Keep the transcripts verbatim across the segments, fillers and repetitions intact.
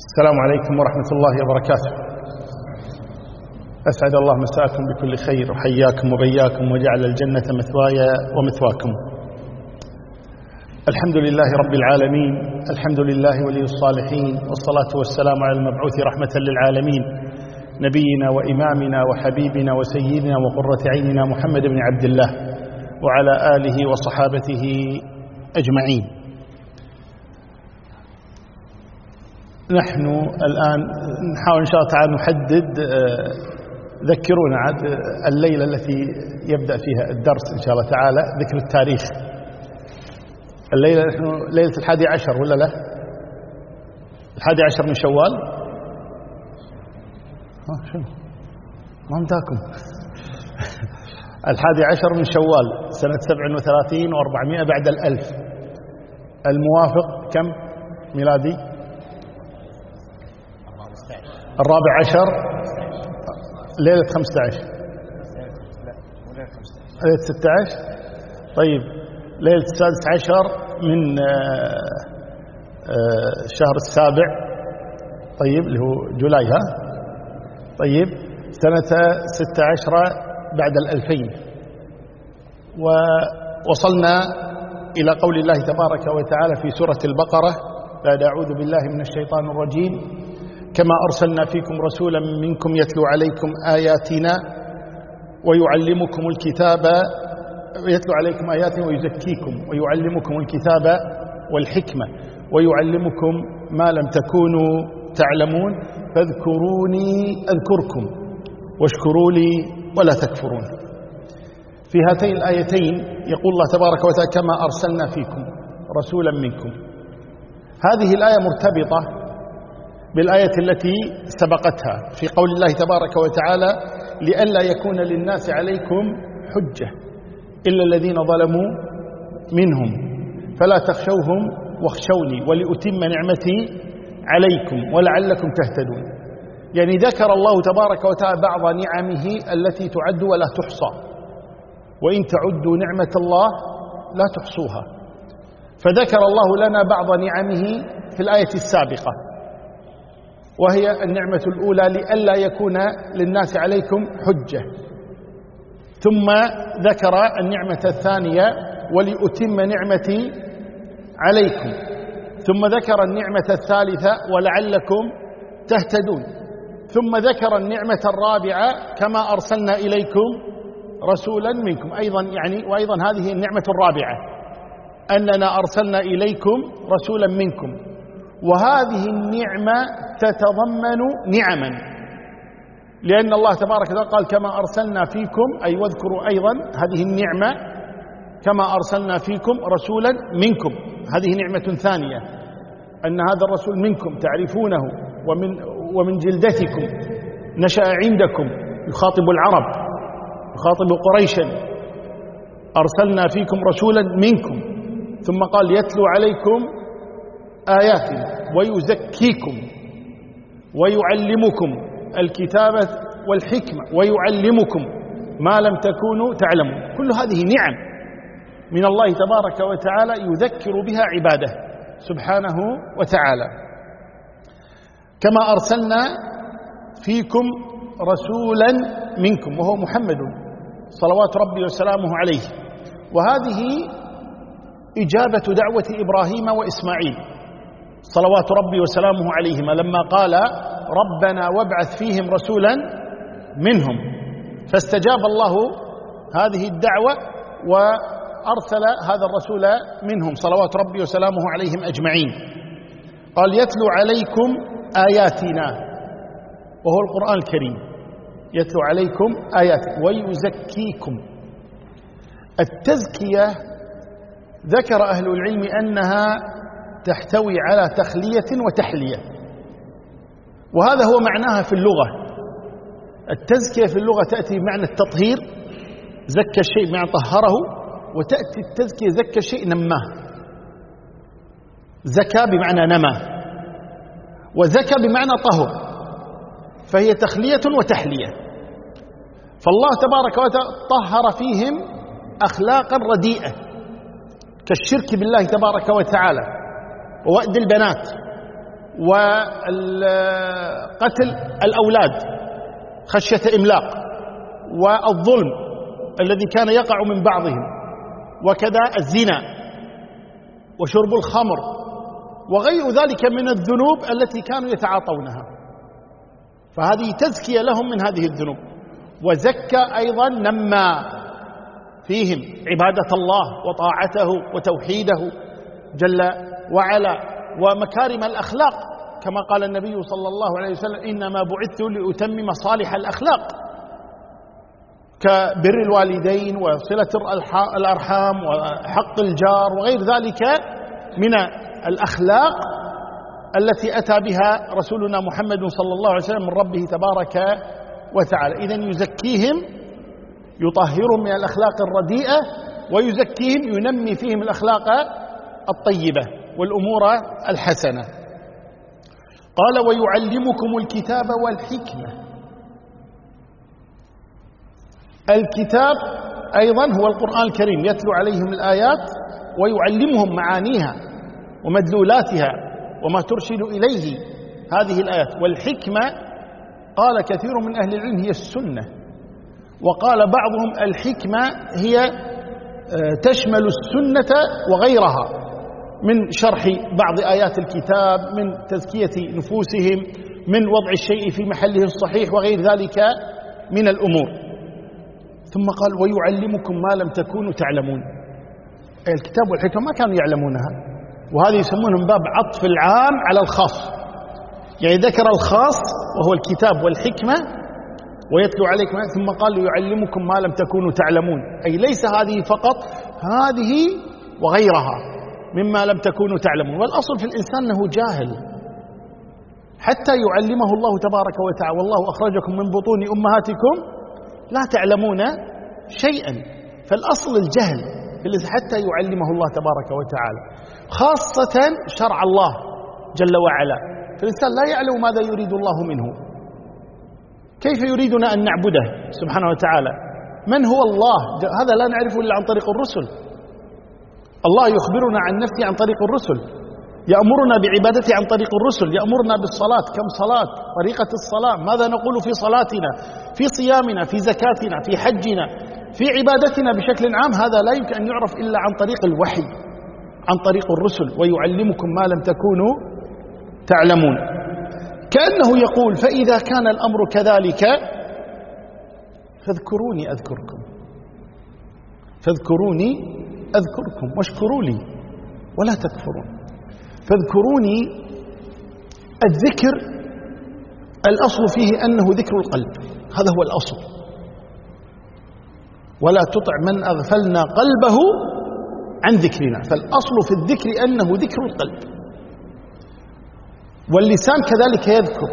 السلام عليكم ورحمة الله وبركاته. أسعد الله مساكم بكل خير وحياكم وبياكم وجعل الجنة مثواي ومثواكم. الحمد لله رب العالمين، الحمد لله ولي الصالحين، والصلاة والسلام على المبعوث رحمة للعالمين نبينا وإمامنا وحبيبنا وسيدنا وقرة عيننا محمد بن عبد الله وعلى آله وصحابته أجمعين. نحن الآن نحاول إن شاء الله تعالى نحدد، ذكرونا عاد الليلة التي يبدأ فيها الدرس إن شاء الله تعالى ذكر التاريخ. الليلة نحن ليلة الحادي عشر ولا لا؟ الحادي عشر من شوال. ها شنو؟ ما مداكم. الحادي عشر من شوال سنة سبع وثلاثين وأربعمائة بعد الألف، الموافق كم ميلادي؟ الرابع عشر ليلة خمسة عشر، ليلة ستة عشر. طيب ليلة السادس عشر من الشهر السابع، طيب اللي هو جولاي. ها طيب سنة ستة عشر بعد الألفين. ووصلنا إلى قول الله تبارك وتعالى في سورة البقرة بعد أعوذ بالله من الشيطان الرجيم: كما أرسلنا فيكم رسولا منكم يتلو عليكم آياتنا ويعلمكم الكتاب يتلو عليكم آياتنا ويزكيكم ويعلمكم الكتاب والحكمة ويعلمكم ما لم تكونوا تعلمون فاذكروني أذكركم واشكروا لي ولا تكفرون. في هاتين الآيتين يقول الله تبارك وتعالى: كما أرسلنا فيكم رسولا منكم. هذه الآية مرتبطة بالآية التي سبقتها في قول الله تبارك وتعالى: لئلا يكون للناس عليكم حجة إلا الذين ظلموا منهم فلا تخشوهم واخشوني ولأتم نعمتي عليكم ولعلكم تهتدون. يعني ذكر الله تبارك وتعالى بعض نعمه التي تعد ولا تحصى، وإن تعدوا نعمة الله لا تحصوها. فذكر الله لنا بعض نعمه في الآية السابقة، وهي النعمة الأولى لئلا يكون للناس عليكم حجة، ثم ذكر النعمة الثانية ولأتم نعمتي عليكم، ثم ذكر النعمة الثالثة ولعلكم تهتدون، ثم ذكر النعمة الرابعة كما أرسلنا إليكم رسولا منكم أيضا، يعني وأيضا هذه النعمة الرابعة أننا أرسلنا إليكم رسولا منكم. وهذه النعمة تتضمن نعما، لأن الله تبارك وتعالى قال: كما أرسلنا فيكم، أي واذكروا أيضا هذه النعمة كما أرسلنا فيكم رسولا منكم. هذه نعمة ثانية، أن هذا الرسول منكم تعرفونه ومن, ومن جلدتكم، نشأ عندكم، يخاطب العرب، يخاطب قريشا: أرسلنا فيكم رسولا منكم. ثم قال: يتلو عليكم آياتنا ويزكيكم ويعلمكم الكتاب والحكمة ويعلمكم ما لم تكونوا تعلمون. كل هذه نعم من الله تبارك وتعالى يذكر بها عباده سبحانه وتعالى. كما أرسلنا فيكم رسولا منكم، وهو محمد صلوات ربي وسلامه عليه. وهذه إجابة دعوة إبراهيم وإسماعيل صلوات ربي وسلامه عليهما لما قال: ربنا وابعث فيهم رسولا منهم، فاستجاب الله هذه الدعوة وأرسل هذا الرسول منهم صلوات ربي وسلامه عليهم أجمعين. قال: يتلو عليكم آياتنا، وهو القرآن الكريم، يتلو عليكم آياتنا ويزكيكم. التزكية ذكر أهل العلم أنها تحتوي على تخلية وتحلية، وهذا هو معناها في اللغة. التزكية في اللغة تأتي بمعنى التطهير، زكى الشيء بمعنى طهره، وتأتي التزكية زكى الشيء نماه، زكى بمعنى نما، وزكى بمعنى طهر، فهي تخلية وتحلية. فالله تبارك وتعالى طهر فيهم أخلاقا رديئة كالشرك بالله تبارك وتعالى ووأد البنات وقتل الأولاد خشية إملاق، والظلم الذي كان يقع من بعضهم، وكذا الزنا وشرب الخمر وغير ذلك من الذنوب التي كانوا يتعاطونها. فهذه تزكية لهم من هذه الذنوب، وزكى أيضا نمى فيهم عبادة الله وطاعته وتوحيده جل وعلا ومكارم الأخلاق، كما قال النبي صلى الله عليه وسلم: إنما بعثت لأتمم صالح الأخلاق، كبر الوالدين وصلة الأرحام وحق الجار وغير ذلك من الأخلاق التي أتى بها رسولنا محمد صلى الله عليه وسلم من ربه تبارك وتعالى. إذن يزكيهم، يطهرهم من الأخلاق الرديئة، ويزكيهم، ينمي فيهم الأخلاق الطيبة والأمور الحسنة. قال: ويعلمكم الكتاب والحكمة. الكتاب أيضا هو القرآن الكريم، يتلو عليهم الآيات ويعلمهم معانيها ومدلولاتها وما ترشد إليه هذه الآيات. والحكمة قال كثير من أهل العلم هي السنة، وقال بعضهم الحكمة هي تشمل السنة وغيرها من شرح بعض آيات الكتاب، من تزكية نفوسهم، من وضع الشيء في محله الصحيح وغير ذلك من الأمور. ثم قال: ويعلمكم ما لم تكونوا تعلمون. الكتاب والحكمة ما كانوا يعلمونها، وهذه يسمونهم باب عطف العام على الخاص، يعني ذكر الخاص وهو الكتاب والحكمة ويتلو عليكم، ثم قال: يعلمكم ما لم تكونوا تعلمون، أي ليس هذه فقط، هذه وغيرها مما لم تكونوا تعلمون. والأصل في الإنسان أنه جاهل حتى يعلمه الله تبارك وتعالى: والله أخرجكم من بطون أمهاتكم لا تعلمون شيئا. فالأصل الجهل حتى يعلمه الله تبارك وتعالى، خاصة شرع الله جل وعلا. فالإنسان لا يعلم ماذا يريد الله منه، كيف يريدنا أن نعبده سبحانه وتعالى، من هو الله، هذا لا نعرفه إلا عن طريق الرسل. الله يخبرنا عن نفسه عن طريق الرسل، يأمرنا بعبادته عن طريق الرسل، يأمرنا بالصلاة، كم صلاة، طريقة الصلاة، ماذا نقول في صلاتنا، في صيامنا، في زكاتنا، في حجنا، في عبادتنا بشكل عام. هذا لا يمكن أن يعرف إلا عن طريق الوحي، عن طريق الرسل. ويعلمكم ما لم تكونوا تعلمون، كأنه يقول: فإذا كان الأمر كذلك فاذكروني أذكركم، فاذكروني أذكركم واشكروا لي ولا تكفرون. فاذكروني، الذكر الأصل فيه أنه ذكر القلب، هذا هو الأصل. ولا تطع من أغفلنا قلبه عن ذكرنا، فالأصل في الذكر أنه ذكر القلب، واللسان كذلك يذكر،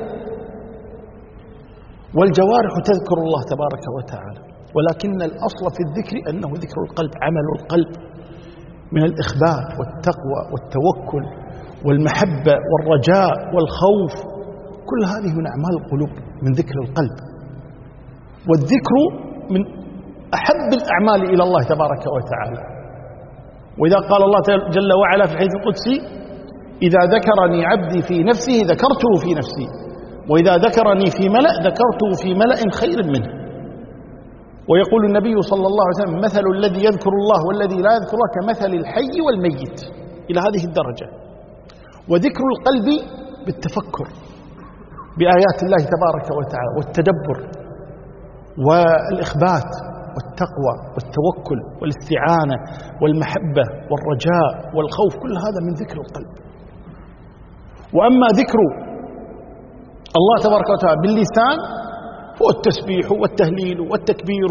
والجوارح تذكر الله تبارك وتعالى، ولكن الأصل في الذكر أنه ذكر القلب، عمل القلب من الإخبات والتقوى والتوكل والمحبة والرجاء والخوف، كل هذه من أعمال القلوب، من ذكر القلب. والذكر من أحب الأعمال إلى الله تبارك وتعالى. وإذا قال الله جل وعلا في الحديث القدسي: إذا ذكرني عبدي في نفسه ذكرته في نفسي، وإذا ذكرني في ملأ ذكرته في ملأ خير منه. ويقول النبي صلى الله عليه وسلم: مثل الذي يذكر الله والذي لا يذكر الله كمثل الحي والميت، إلى هذه الدرجة. وذكر القلب بالتفكر بآيات الله تبارك وتعالى، والتدبر والإخبات والتقوى والتوكل والاستعانة والمحبة والرجاء والخوف، كل هذا من ذكر القلب. وأما ذكر الله تبارك وتعالى باللسان هو التسبيح والتهليل والتكبير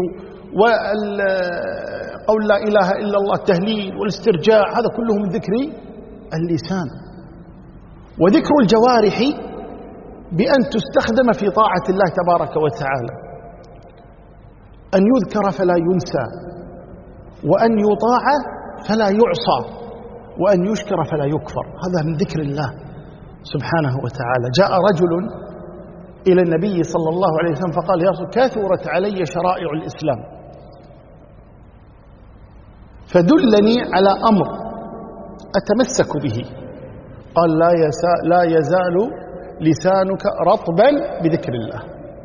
وقول لا إله إلا الله، التهليل والاسترجاع، هذا كله من ذكر اللسان. وذكر الجوارح بأن تستخدم في طاعة الله تبارك وتعالى، أن يذكر فلا ينسى، وأن يطاع فلا يعصى، وأن يشكر فلا يكفر، هذا من ذكر الله سبحانه وتعالى. جاء رجل إلى النبي صلى الله عليه وسلم فقال: يا رسول، كثرت علي شرائع الإسلام، فدلني على أمر أتمسك به قال لا, لا يزال لسانك رطبا بذكر الله،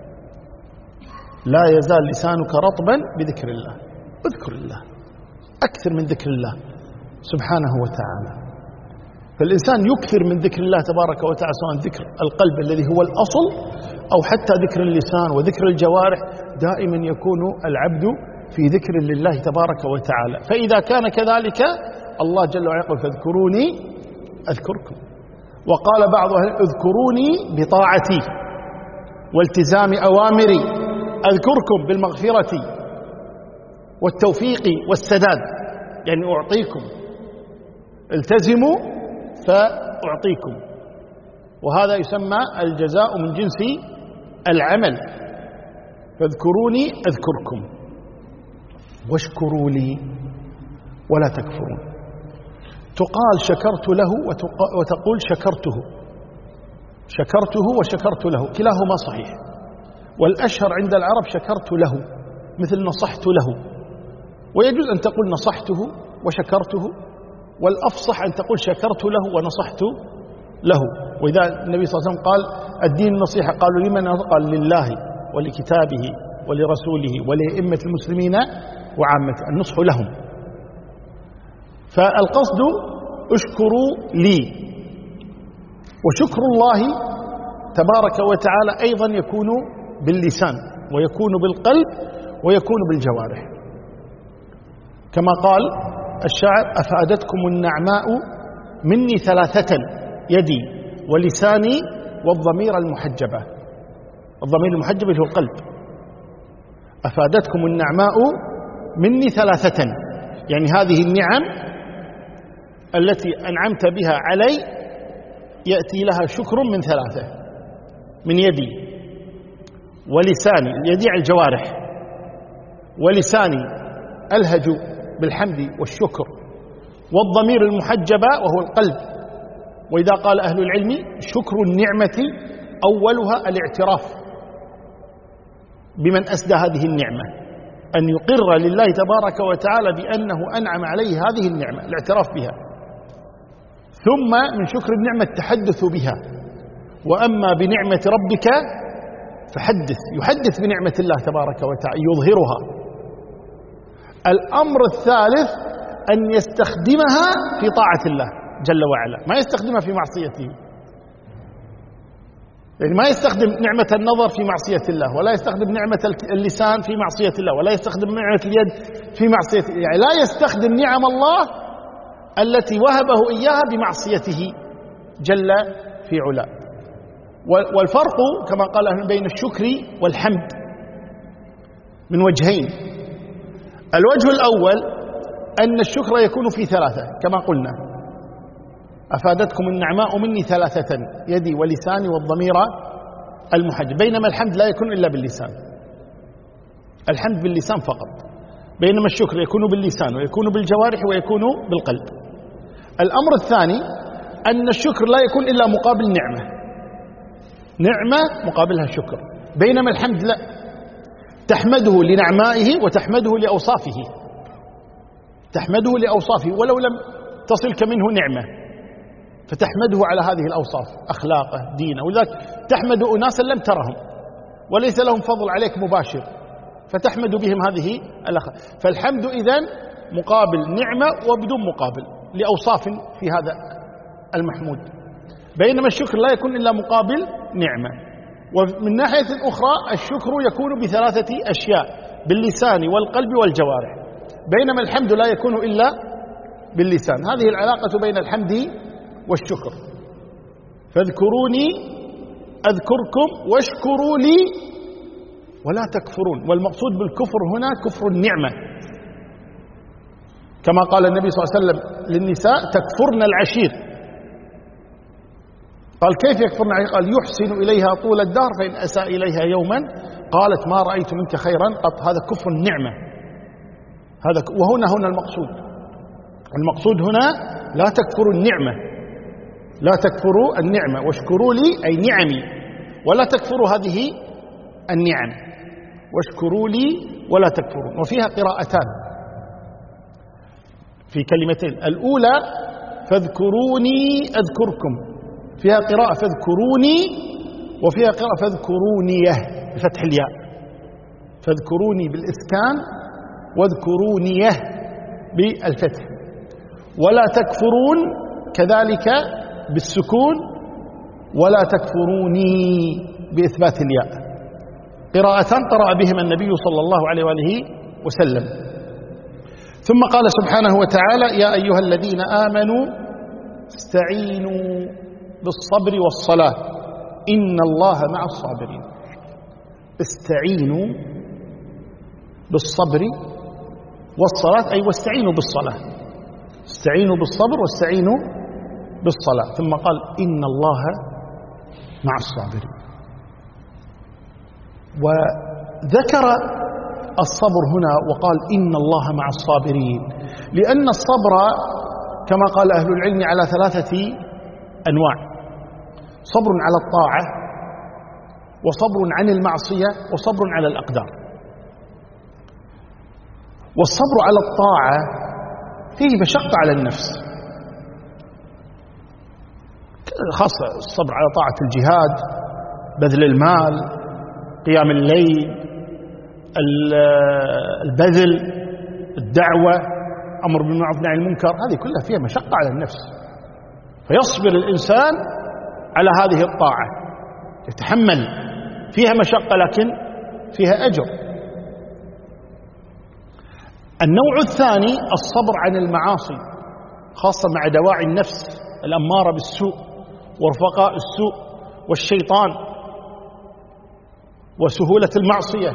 لا يزال لسانك رطبا بذكر الله. اذكر الله، أكثر من ذكر الله سبحانه وتعالى. فالإنسان يكثر من ذكر الله تبارك وتعالى، سواء ذكر القلب الذي هو الأصل أو حتى ذكر اللسان وذكر الجوارح. دائما يكون العبد في ذكر لله تبارك وتعالى. فإذا كان كذلك الله جل وعلا يقول فاذكروني أذكركم. وقال بعض أهل اذكروني بطاعتي والتزام أوامري، أذكركم بالمغفرة والتوفيق والسداد، يعني أعطيكم، التزموا فأعطيكم. وهذا يسمى الجزاء من جنس العمل. فاذكروني أذكركم واشكروا لي ولا تكفرون. تقال شكرت له وتقول شكرته، شكرته وشكرت له، كلاهما صحيح. والأشهر عند العرب شكرت له، مثل نصحت له. ويجوز أن تقول نصحته وشكرته، والأفصح أن تقول شكرت له ونصحت له. وإذا النبي صلى الله عليه وسلم قال الدين النصيحة، قالوا لمن؟ قال لله ولكتابه ولرسوله ولأئمة المسلمين وعامته، النصح لهم. فالقصد اشكروا لي. وشكر الله تبارك وتعالى أيضا يكون باللسان ويكون بالقلب ويكون بالجوارح، كما قال الشاعر أفادتكم النعماء مني ثلاثة، يدي ولساني والضمير المحجبة. الضمير المحجب هو القلب. أفادتكم النعماء مني ثلاثة، يعني هذه النعم التي أنعمت بها علي يأتي لها شكر من ثلاثة: من يدي ولساني، يدي على الجوارح، ولساني ألهج بالحمد والشكر، والضمير المحجبة وهو القلب. وإذا قال أهل العلم شكر النعمة أولها الاعتراف بمن أسدى هذه النعمة، أن يقر لله تبارك وتعالى بأنه أنعم عليه هذه النعمة، الاعتراف بها. ثم من شكر النعمة التحدث بها. وأما بنعمة ربك فحدث، يحدث بنعمة الله تبارك وتعالى، يظهرها. الأمر الثالث أن يستخدمها في طاعة الله جل وعلا، ما يستخدمها في معصيته. يعني ما يستخدم نعمة النظر في معصية الله، ولا يستخدم نعمة اللسان في معصية الله، ولا يستخدم نعمة اليد في معصية الله. يعني لا يستخدم نعم الله التي وهبه إياها بمعصيته جل في علاه. والفرق كما قال أهل بين الشكر والحمد من وجهين. الوجه الأول أن الشكر يكون في ثلاثة كما قلنا: أفادتكم النعماء مني ثلاثة، يدي ولساني والضمير المحجب. بينما الحمد لا يكون إلا باللسان، الحمد باللسان فقط. بينما الشكر يكون باللسان ويكون بالجوارح ويكون بالقلب. الأمر الثاني أن الشكر لا يكون إلا مقابل نعمة، نعمة مقابلها شكر. بينما الحمد لا، تحمده لنعمائه وتحمده لأوصافه، تحمده لأوصافه ولو لم تصلك منه نعمة، فتحمده على هذه الأوصاف، أخلاقه، دينه. ولذلك تحمد أناسا لم ترهم وليس لهم فضل عليك مباشر، فتحمد بهم هذه الأخلاق. فالحمد إذن مقابل نعمة وبدون مقابل لأوصاف في هذا المحمود. بينما الشكر لا يكون إلا مقابل نعمة. ومن ناحية أخرى الشكر يكون بثلاثة أشياء: باللسان والقلب والجوارح. بينما الحمد لا يكون إلا باللسان. هذه العلاقة بين الحمد والشكر. فاذكروني أذكركم واشكروا لي ولا تكفرون. والمقصود بالكفر هنا كفر النعمة، كما قال النبي صلى الله عليه وسلم للنساء: تكفرن العشير. قال: كيف يكفرن العشير؟ قال: يحسن إليها طول الدهر فإن أساء إليها يوما قالت ما رأيت منك خيرا قط. هذا كفر النعمة. هذا وهنا هنا المقصود المقصود هنا لا تكفروا النعمة، لا تكفروا النعمة، واشكروا لي أي نعمي، ولا تكفروا هذه النعم. واشكروا لي ولا تكفرون. وفيها قراءتان في كلمتين: الأولى فاذكروني أذكركم، فيها قراءة فاذكروني وفيها قراءة فاذكرونيه بفتح الياء، فاذكروني بالإسكان واذكرونيه بالفتح، ولا تكفرون كذلك بالسكون، ولا تكفروني بإثبات الياء. قراءتان قرأ بهما النبي صلى الله عليه وآله وسلم. ثم قال سبحانه وتعالى: يا أيها الذين آمنوا استعينوا بالصبر والصلاة إن الله مع الصابرين. استعينوا بالصبر والصلاة، أي واستعينوا بالصلاة، استعينوا بالصبر واستعينوا بالصلاة. ثم قال: إن الله مع الصابرين. وذكر الصبر هنا وقال إن الله مع الصابرين، لأن الصبر كما قال أهل العلم على ثلاثة أنواع: صبر على الطاعة، وصبر عن المعصية، وصبر على الأقدار. والصبر على الطاعة فيه مشقة على النفس، خاصة الصبر على طاعة الجهاد، بذل المال، قيام الليل، البذل، الدعوة، أمر بالمعروف والنهي عن المنكر، هذه كلها فيها مشقة على النفس، فيصبر الإنسان على هذه الطاعة، يتحمل فيها مشقة لكن فيها أجر. النوع الثاني الصبر عن المعاصي، خاصة مع دواعي النفس الأمارة بالسوء ورفقاء السوء والشيطان وسهولة المعصية،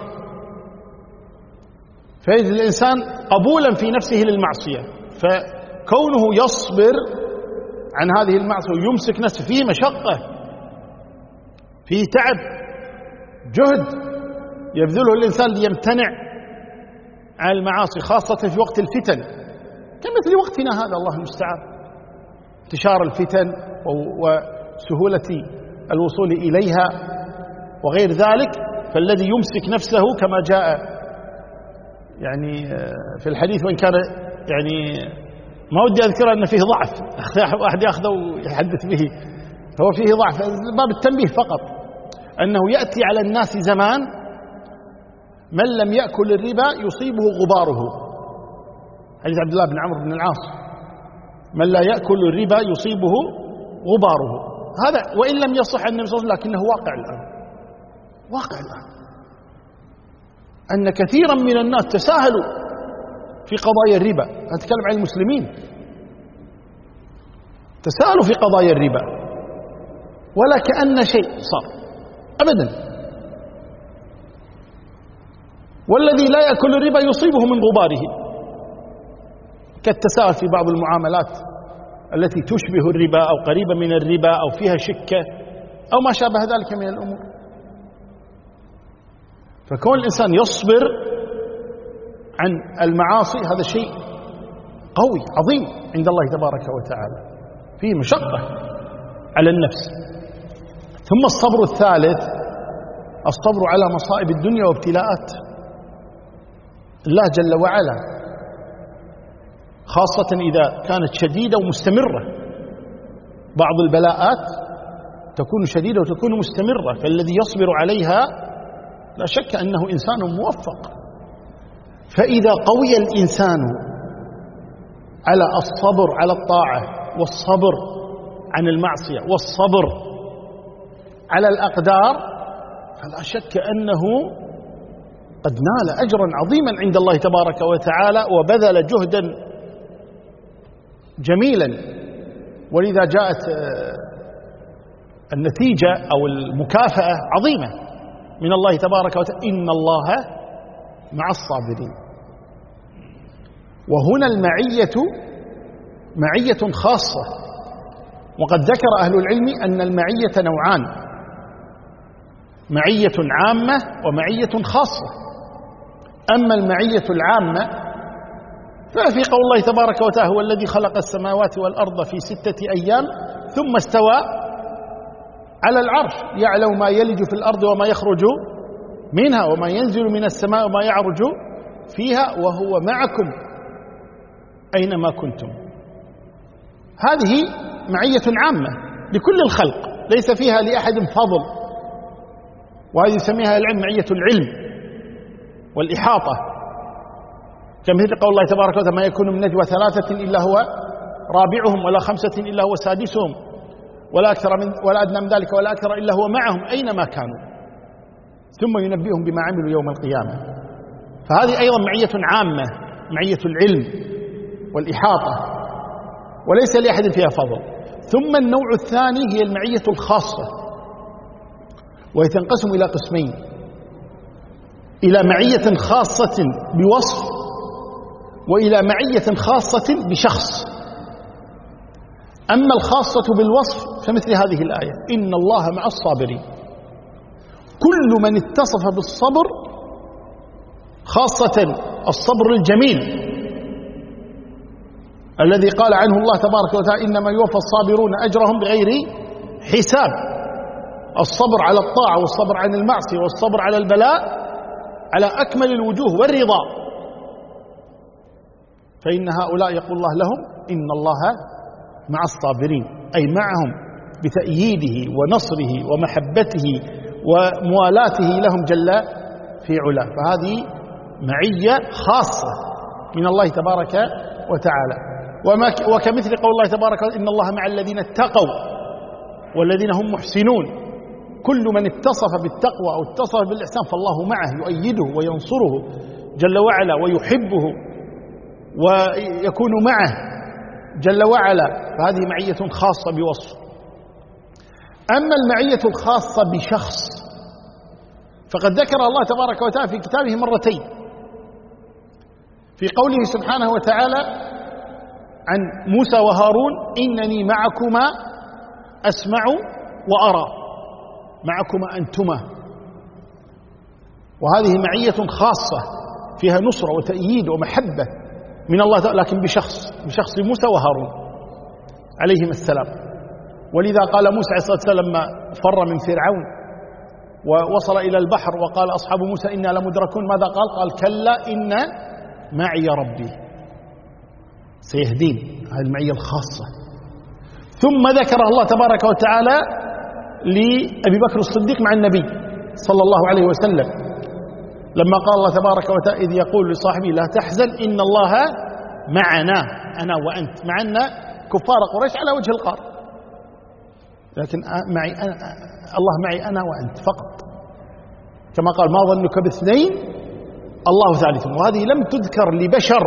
فيجد الإنسان قبولا في نفسه للمعصية، فكونه يصبر عن هذه المعصية ويمسك نفسه فيه مشقة، فيه تعب، جهد يبذله الإنسان ليمتنع عن المعاصي، خاصة في وقت الفتن كمثل وقتنا هذا، الله المستعان، انتشار الفتن وسهولة الوصول إليها وغير ذلك. فالذي يمسك نفسه كما جاء يعني في الحديث، وإن كان يعني ما ودي أذكر أن فيه ضعف، واحد يأخذه ويحدث به، هو فيه ضعف، باب التنبيه فقط، أنه يأتي على الناس زمان من لم يأكل الربا يصيبه غباره، حديث عبد الله بن عمرو بن العاص، من لا يأكل الربا يصيبه غباره. هذا وإن لم يصح عن النبي صلى الله عليه وسلم لكنه واقع الآن، واقع الآن أن كثيرا من الناس تساهلوا في قضايا الربا. أتكلم عن المسلمين، تساهلوا في قضايا الربا ولا كأن شيء صار أبدا، والذي لا يأكل الربا يصيبه من غباره، كالتساهل في بعض المعاملات التي تشبه الربا أو قريبة من الربا أو فيها شكة أو ما شابه ذلك من الأمور. فكون الإنسان يصبر عن المعاصي هذا شيء قوي عظيم عند الله تبارك وتعالى، فيه مشقة على النفس. ثم الصبر الثالث الصبر على مصائب الدنيا وابتلاءات الله جل وعلا، خاصة إذا كانت شديدة ومستمرة. بعض البلاءات تكون شديدة وتكون مستمرة، فالذي يصبر عليها لا شك أنه إنسان موفق. فإذا قوي الإنسان على الصبر على الطاعة، والصبر عن المعصية، والصبر على الأقدار، فلا شك أنه قد نال أجرا عظيما عند الله تبارك وتعالى وبذل جهدا جميلا. ولذا جاءت النتيجة أو المكافأة عظيمة من الله تبارك وتعالى: إن الله مع الصابرين. وهنا المعية معية خاصة، وقد ذكر أهل العلم أن المعية نوعان: معية عامة ومعية خاصة. أما المعية العامة ففي قول الله تبارك وتعالى: هو الذي خلق السماوات والأرض في ستة أيام ثم استوى على العرش يعلم ما يلج في الأرض وما يخرج منها وما ينزل من السماء وما يعرج فيها وهو معكم أينما كنتم. هذه معية عامة لكل الخلق ليس فيها لأحد فضل، وهذه يسميها العلم معية العلم والإحاطة، كمثل قول الله تبارك وتعالى: ما يكون من نجوى ثلاثة إلا هو رابعهم ولا خمسة إلا هو سادسهم ولا أكثر من ولا أدنى من ذلك ولا أكثر إلا هو معهم أينما كانوا ثم ينبئهم بما عملوا يوم القيامة. فهذه أيضا معية عامة، معية العلم والإحاطة، وليس لأحد فيها فضل. ثم النوع الثاني هي المعية الخاصة، وهي تنقسم إلى قسمين: إلى معية خاصة بوصف، وإلى معية خاصة بشخص. أما الخاصة بالوصف فمثل هذه الآية: إن الله مع الصابرين. كل من اتصف بالصبر، خاصة الصبر الجميل الذي قال عنه الله تبارك وتعالى: إنما يوفى الصابرون أجرهم بغير حساب. الصبر على الطاعة والصبر عن المعصية والصبر على البلاء على أكمل الوجوه والرضا، فإن هؤلاء يقول الله لهم: إن الله مع الصابرين، أي معهم بتأييده ونصره ومحبته وموالاته لهم جل في علاه. فهذه معية خاصة من الله تبارك وتعالى. وكمثل قول الله تبارك وتعالى: إن الله مع الذين اتقوا والذين هم محسنون. كل من اتصف بالتقوى أو اتصف بالإحسان فالله معه، يؤيده وينصره جل وعلا ويحبه ويكون معه جل وعلا. فهذه معية خاصة بوصف. أما المعية الخاصة بشخص فقد ذكر الله تبارك وتعالى في كتابه مرتين، في قوله سبحانه وتعالى عن موسى وهارون: إنني معكما أسمع وأرى، معكما أنتما. وهذه معية خاصة فيها نصرة وتأييد ومحبة من الله تعالى، لكن بشخص بشخص موسى وهارون عليهم السلام. ولذا قال موسى عليه الصلاة والسلام لما فر من فرعون ووصل إلى البحر وقال أصحاب موسى إنا لمدركون، ماذا قال؟ قال: كلا إن معي ربي سيهدين. هذه المعية الخاصة. ثم ذكر الله تبارك وتعالى لأبي بكر الصديق مع النبي صلى الله عليه وسلم لما قال الله تبارك وتعالى: إذ يقول لصاحبه لا تحزن إن الله معنا، أنا وأنت، معنا كفار قريش على وجه القار، لكن معي أنا، الله معي أنا وأنت فقط، كما قال: ما ظنك باثنين الله ثالثهم. وهذه لم تذكر لبشر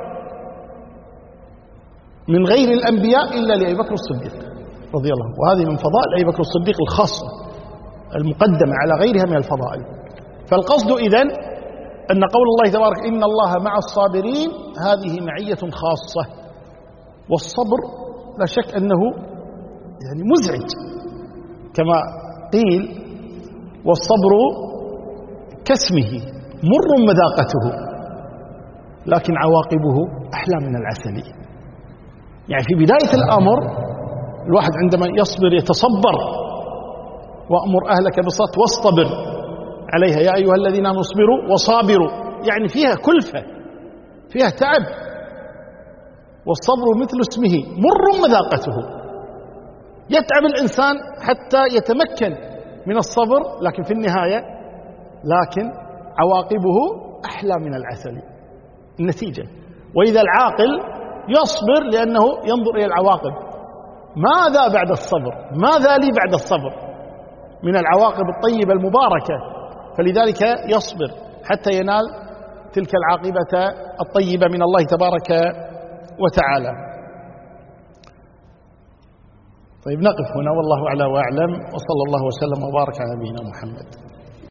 من غير الأنبياء إلا لأبي بكر الصديق رضي الله عنه. وهذه من فضائل أبي بكر الصديق الخاصة المقدمة على غيرها من الفضائل. فالقصد إذن أن قول الله تبارك: إن الله مع الصابرين، هذه معية خاصة. والصبر لا شك أنه يعني مزعج، كما قيل: والصبر كاسمه مر مذاقته لكن عواقبه أحلى من العسل. يعني في بداية الأمر الواحد عندما يصبر يتصبر: وأمر أهلك بالصلاة واصطبر عليها يا أيها الذين آمنوا اصبروا وصابروا، يعني فيها كلفة، فيها تعب. والصبر مثل اسمه مر مذاقته، يتعب الإنسان حتى يتمكن من الصبر، لكن في النهاية لكن عواقبه أحلى من العسل، النتيجة. وإذا العاقل يصبر لأنه ينظر إلى العواقب، ماذا بعد الصبر؟ ماذا لي بعد الصبر من العواقب الطيبة المباركة؟ فلذلك يصبر حتى ينال تلك العاقبة الطيبة من الله تبارك وتعالى. طيب، نقف هنا، والله أعلى وأعلم، وصلى الله وسلم وبارك على نبينا محمد.